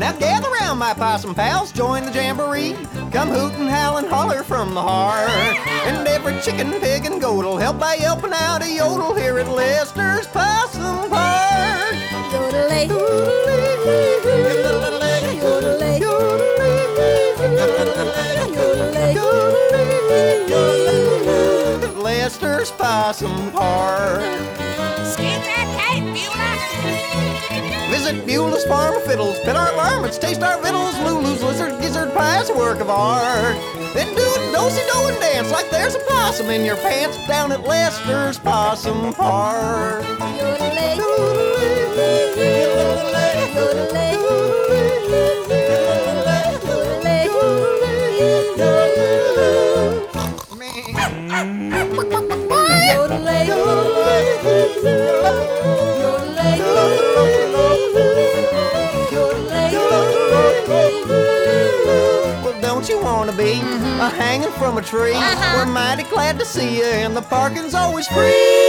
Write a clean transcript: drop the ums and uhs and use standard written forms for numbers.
Now gather round, my possum pals, join the jamboree. Come hoot and howl and holler from the heart. And every chicken, pig, and goat'll help by yelping out a yodel here at Lester's Possum Park. Yodelay, yodelay, yodelay, yodelay, Lester's Possum Park. Skip that tape, Beulah. Visit Beulah's Farm of Fiddles, pet our varmints, taste our victuals. Lulu's lizard gizzard pie's a work of art. Then do a do-si-do and dance like there's a possum in your pants down at Lester's Possum Park. yodelay, yodelay, yodelay, Well, don't you want to be a hanging from a tree? We're mighty glad to see you, and the parking's always free.